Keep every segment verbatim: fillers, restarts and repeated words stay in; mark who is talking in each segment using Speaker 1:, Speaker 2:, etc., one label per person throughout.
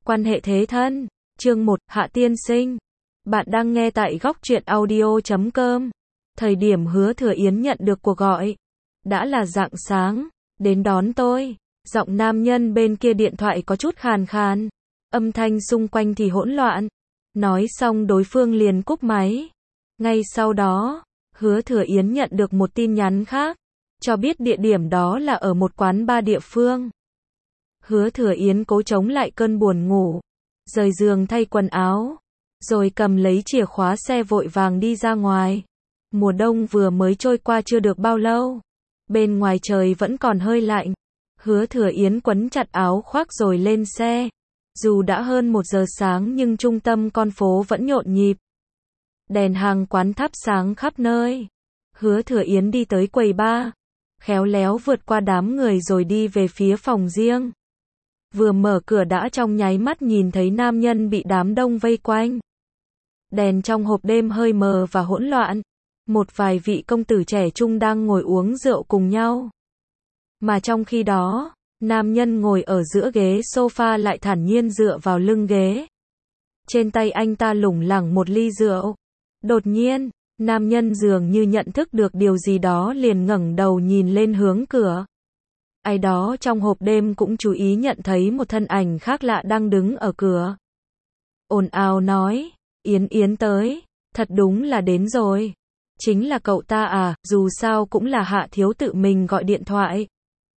Speaker 1: Quan hệ thế thân. Chương một, Hạ tiên sinh. Bạn đang nghe tại góc truyện audio chấm com. Thời điểm Hứa Thừa Yến nhận được cuộc gọi, đã là rạng sáng. Đến đón tôi. Giọng nam nhân bên kia điện thoại có chút khàn khàn. Âm thanh xung quanh thì hỗn loạn. Nói xong đối phương liền cúp máy. Ngay sau đó, Hứa Thừa Yến nhận được một tin nhắn khác, cho biết địa điểm đó là ở một quán bar địa phương. Hứa Thừa Yến cố chống lại cơn buồn ngủ, rời giường thay quần áo, rồi cầm lấy chìa khóa xe vội vàng đi ra ngoài. Mùa đông vừa mới trôi qua chưa được bao lâu, bên ngoài trời vẫn còn hơi lạnh. Hứa Thừa Yến quấn chặt áo khoác rồi lên xe. Dù đã hơn một giờ sáng nhưng trung tâm con phố vẫn nhộn nhịp. Đèn hàng quán thắp sáng khắp nơi. Hứa Thừa Yến đi tới quầy bar, khéo léo vượt qua đám người rồi đi về phía phòng riêng. Vừa mở cửa đã trong nháy mắt nhìn thấy nam nhân bị đám đông vây quanh. Đèn trong hộp đêm hơi mờ và hỗn loạn. Một vài vị công tử trẻ trung đang ngồi uống rượu cùng nhau. Mà trong khi đó, nam nhân ngồi ở giữa ghế sofa lại thản nhiên dựa vào lưng ghế. Trên tay anh ta lủng lẳng một ly rượu. Đột nhiên, nam nhân dường như nhận thức được điều gì đó liền ngẩng đầu nhìn lên hướng cửa. Ai đó trong hộp đêm cũng chú ý nhận thấy một thân ảnh khác lạ đang đứng ở cửa. Ồn ào nói, Yến Yến tới, thật đúng là đến rồi. Chính là cậu ta à, dù sao cũng là Hạ thiếu tự mình gọi điện thoại.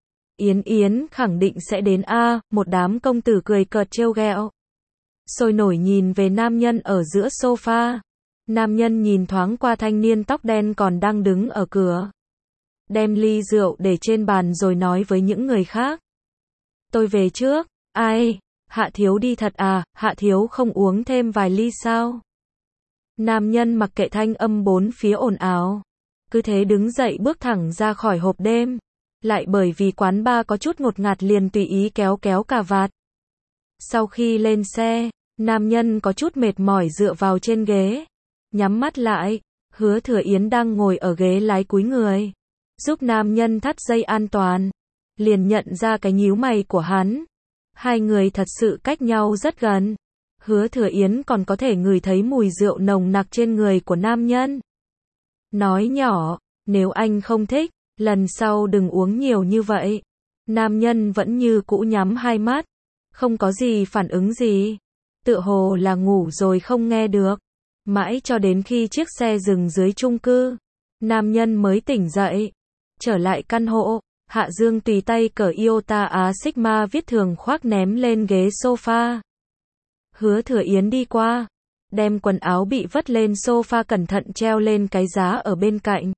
Speaker 1: Yến Yến khẳng định sẽ đến a, một đám công tử cười cợt trêu ghẹo. Sôi nổi nhìn về nam nhân ở giữa sofa. Nam nhân nhìn thoáng qua thanh niên tóc đen còn đang đứng ở cửa. Đem ly rượu để trên bàn rồi nói với những người khác. Tôi về trước. Ai? Hạ thiếu đi thật à, Hạ thiếu không uống thêm vài ly sao? Nam nhân mặc kệ thanh âm bốn phía ồn ào. Cứ thế đứng dậy bước thẳng ra khỏi hộp đêm. Lại bởi vì quán bar có chút ngột ngạt liền tùy ý kéo kéo cà vạt. Sau khi lên xe, nam nhân có chút mệt mỏi dựa vào trên ghế. Nhắm mắt lại, Hứa Thừa Yến đang ngồi ở ghế lái cúi người, giúp nam nhân thắt dây an toàn. Liền nhận ra cái nhíu mày của hắn. Hai người thật sự cách nhau rất gần. Hứa Thừa Yến còn có thể ngửi thấy mùi rượu nồng nặc trên người của nam nhân. Nói nhỏ, nếu anh không thích, lần sau đừng uống nhiều như vậy. Nam nhân vẫn như cũ nhắm hai mắt, không có gì phản ứng gì. Tựa hồ là ngủ rồi không nghe được. Mãi cho đến khi chiếc xe dừng dưới chung cư, nam nhân mới tỉnh dậy. Trở lại căn hộ, Hạ Dương tùy tay cởi Iota Á Sigma viết thường khoác ném lên ghế sofa. Hứa Thừa Yến đi qua, đem quần áo bị vất lên sofa cẩn thận treo lên cái giá ở bên cạnh.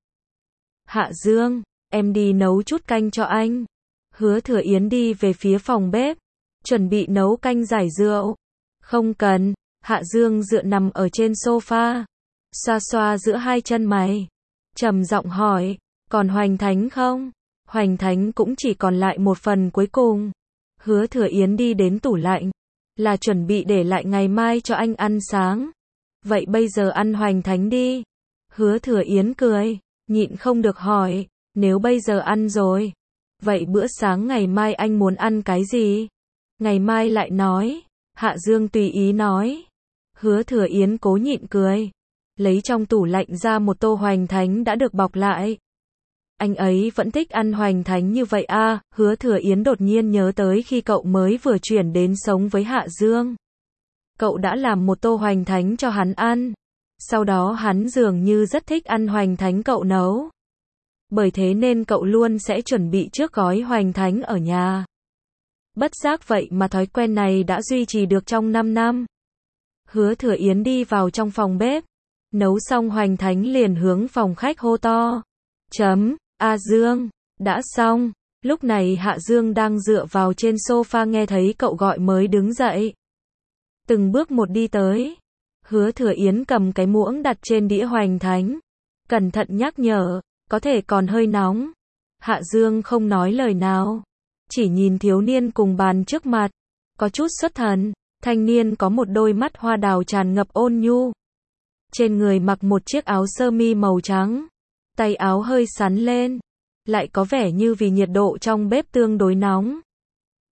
Speaker 1: Hạ Dương, em đi nấu chút canh cho anh. Hứa Thừa Yến đi về phía phòng bếp, chuẩn bị nấu canh giải rượu. Không cần. Hạ Dương dựa nằm ở trên sofa, xoa xoa giữa hai chân mày, trầm giọng hỏi, còn Hoành Thánh không? Hoành Thánh cũng chỉ còn lại một phần cuối cùng. Hứa Thừa Yến đi đến tủ lạnh, là chuẩn bị để lại ngày mai cho anh ăn sáng. Vậy bây giờ ăn Hoành Thánh đi. Hứa Thừa Yến cười, nhịn không được hỏi, nếu bây giờ ăn rồi, vậy bữa sáng ngày mai anh muốn ăn cái gì? Ngày mai lại nói. Hạ Dương tùy ý nói. Hứa Thừa Yến cố nhịn cười, lấy trong tủ lạnh ra một tô Hoành Thánh đã được bọc lại. Anh ấy vẫn thích ăn Hoành Thánh như vậy à? Hứa Thừa Yến đột nhiên nhớ tới khi cậu mới vừa chuyển đến sống với Hạ Dương. Cậu đã làm một tô Hoành Thánh cho hắn ăn. Sau đó hắn dường như rất thích ăn Hoành Thánh cậu nấu. Bởi thế nên cậu luôn sẽ chuẩn bị trước gói Hoành Thánh ở nhà. Bất giác vậy mà thói quen này đã duy trì được trong năm năm. Hứa Thừa Yến đi vào trong phòng bếp, nấu xong Hoành Thánh liền hướng phòng khách hô to. Chấm, A Dương, đã xong. Lúc này Hạ Dương đang dựa vào trên sofa nghe thấy cậu gọi mới đứng dậy. Từng bước một đi tới. Hứa Thừa Yến cầm cái muỗng đặt trên đĩa Hoành Thánh. Cẩn thận nhắc nhở, có thể còn hơi nóng. Hạ Dương không nói lời nào, chỉ nhìn thiếu niên cùng bàn trước mặt. Có chút xuất thần. Thanh niên có một đôi mắt hoa đào tràn ngập ôn nhu. Trên người mặc một chiếc áo sơ mi màu trắng. Tay áo hơi sắn lên. Lại có vẻ như vì nhiệt độ trong bếp tương đối nóng.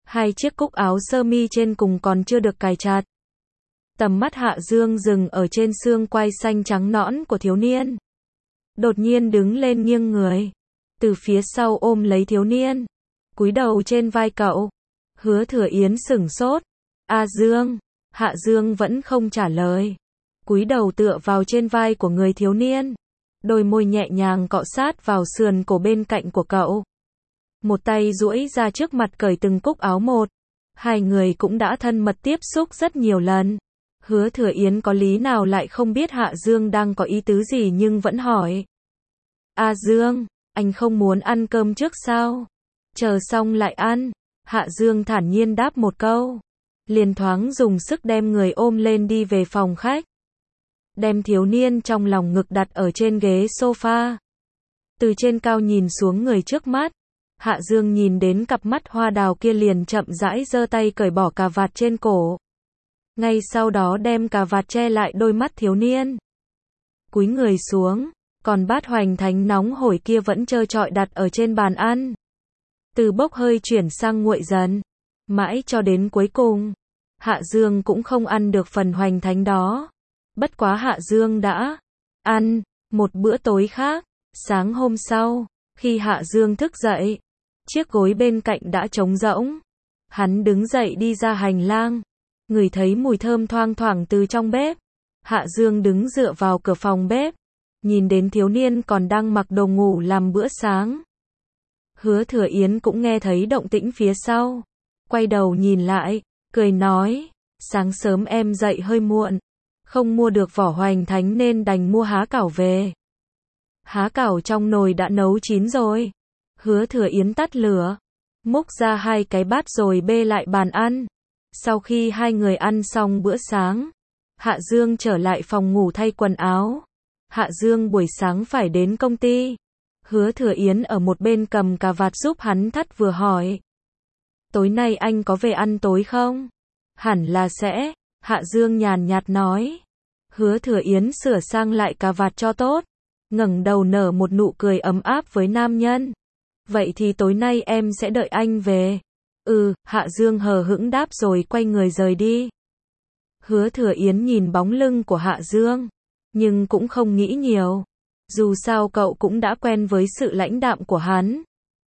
Speaker 1: Hai chiếc cúc áo sơ mi trên cùng còn chưa được cài chặt. Tầm mắt Hạ Dương dừng ở trên xương quai xanh trắng nõn của thiếu niên. Đột nhiên đứng lên nghiêng người. Từ phía sau ôm lấy thiếu niên. Cúi đầu trên vai cậu. Hứa Thừa Yến sửng sốt. A Dương. Hạ Dương vẫn không trả lời. Cúi đầu tựa vào trên vai của người thiếu niên. Đôi môi nhẹ nhàng cọ sát vào sườn cổ bên cạnh của cậu. Một tay duỗi ra trước mặt cởi từng cúc áo một. Hai người cũng đã thân mật tiếp xúc rất nhiều lần. Hứa Thừa Yến có lý nào lại không biết Hạ Dương đang có ý tứ gì nhưng vẫn hỏi. A Dương, anh không muốn ăn cơm trước sao? Chờ xong lại ăn. Hạ Dương thản nhiên đáp một câu. Liền thoáng dùng sức đem người ôm lên đi về phòng khách. Đem thiếu niên trong lòng ngực đặt ở trên ghế sofa. Từ trên cao nhìn xuống người trước mắt. Hạ Dương nhìn đến cặp mắt hoa đào kia liền chậm rãi giơ tay cởi bỏ cà vạt trên cổ. Ngay sau đó đem cà vạt che lại đôi mắt thiếu niên. Cúi người xuống, còn bát hoành thánh nóng hổi kia vẫn trơ trọi đặt ở trên bàn ăn. Từ bốc hơi chuyển sang nguội dần. Mãi cho đến cuối cùng, Hạ Dương cũng không ăn được phần hoành thánh đó. Bất quá Hạ Dương đã ăn một bữa tối khác. Sáng hôm sau, khi Hạ Dương thức dậy, chiếc gối bên cạnh đã trống rỗng. Hắn đứng dậy đi ra hành lang, ngửi thấy mùi thơm thoang thoảng từ trong bếp. Hạ Dương đứng dựa vào cửa phòng bếp, nhìn đến thiếu niên còn đang mặc đồ ngủ làm bữa sáng. Hứa Thừa Yến cũng nghe thấy động tĩnh phía sau, quay đầu nhìn lại, cười nói, sáng sớm em dậy hơi muộn, không mua được vỏ hoành thánh nên đành mua há cảo về. Há cảo trong nồi đã nấu chín rồi. Hứa Thừa Yến tắt lửa, múc ra hai cái bát rồi bê lại bàn ăn. Sau khi hai người ăn xong bữa sáng, Hạ Dương trở lại phòng ngủ thay quần áo. Hạ Dương buổi sáng phải đến công ty. Hứa Thừa Yến ở một bên cầm cà vạt giúp hắn thắt vừa hỏi. Tối nay anh có về ăn tối không? Hẳn là sẽ. Hạ Dương nhàn nhạt nói. Hứa Thừa Yến sửa sang lại cà vạt cho tốt, ngẩng đầu nở một nụ cười ấm áp với nam nhân. Vậy thì tối nay em sẽ đợi anh về. Ừ, Hạ Dương hờ hững đáp rồi quay người rời đi. Hứa Thừa Yến nhìn bóng lưng của Hạ Dương, nhưng cũng không nghĩ nhiều. Dù sao cậu cũng đã quen với sự lãnh đạm của hắn.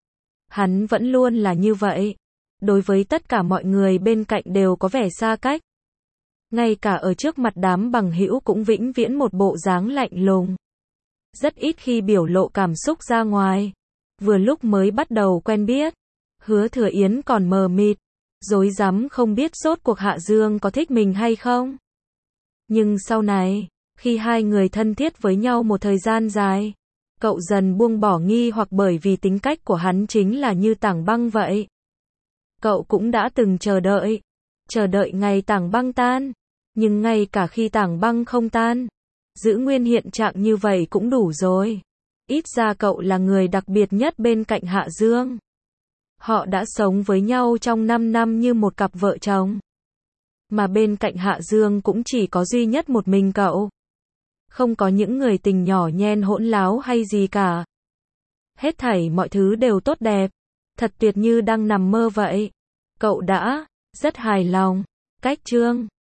Speaker 1: Hắn vẫn luôn là như vậy. Đối với tất cả mọi người bên cạnh đều có vẻ xa cách. Ngay cả ở trước mặt đám bằng hữu cũng vĩnh viễn một bộ dáng lạnh lùng. Rất ít khi biểu lộ cảm xúc ra ngoài. Vừa lúc mới bắt đầu quen biết, Hứa Thừa Yến còn mờ mịt, rối rắm không biết rốt cuộc Hạ Dương có thích mình hay không. Nhưng sau này, khi hai người thân thiết với nhau một thời gian dài, cậu dần buông bỏ nghi hoặc bởi vì tính cách của hắn chính là như tảng băng vậy. Cậu cũng đã từng chờ đợi, chờ đợi ngày tảng băng tan, nhưng ngay cả khi tảng băng không tan, giữ nguyên hiện trạng như vậy cũng đủ rồi. Ít ra cậu là người đặc biệt nhất bên cạnh Hạ Dương. Họ đã sống với nhau trong năm năm như một cặp vợ chồng. Mà bên cạnh Hạ Dương cũng chỉ có duy nhất một mình cậu. Không có những người tình nhỏ nhen hỗn láo hay gì cả. Hết thảy mọi thứ đều tốt đẹp, thật tuyệt như đang nằm mơ vậy. Cậu đã rất hài lòng. Cách chương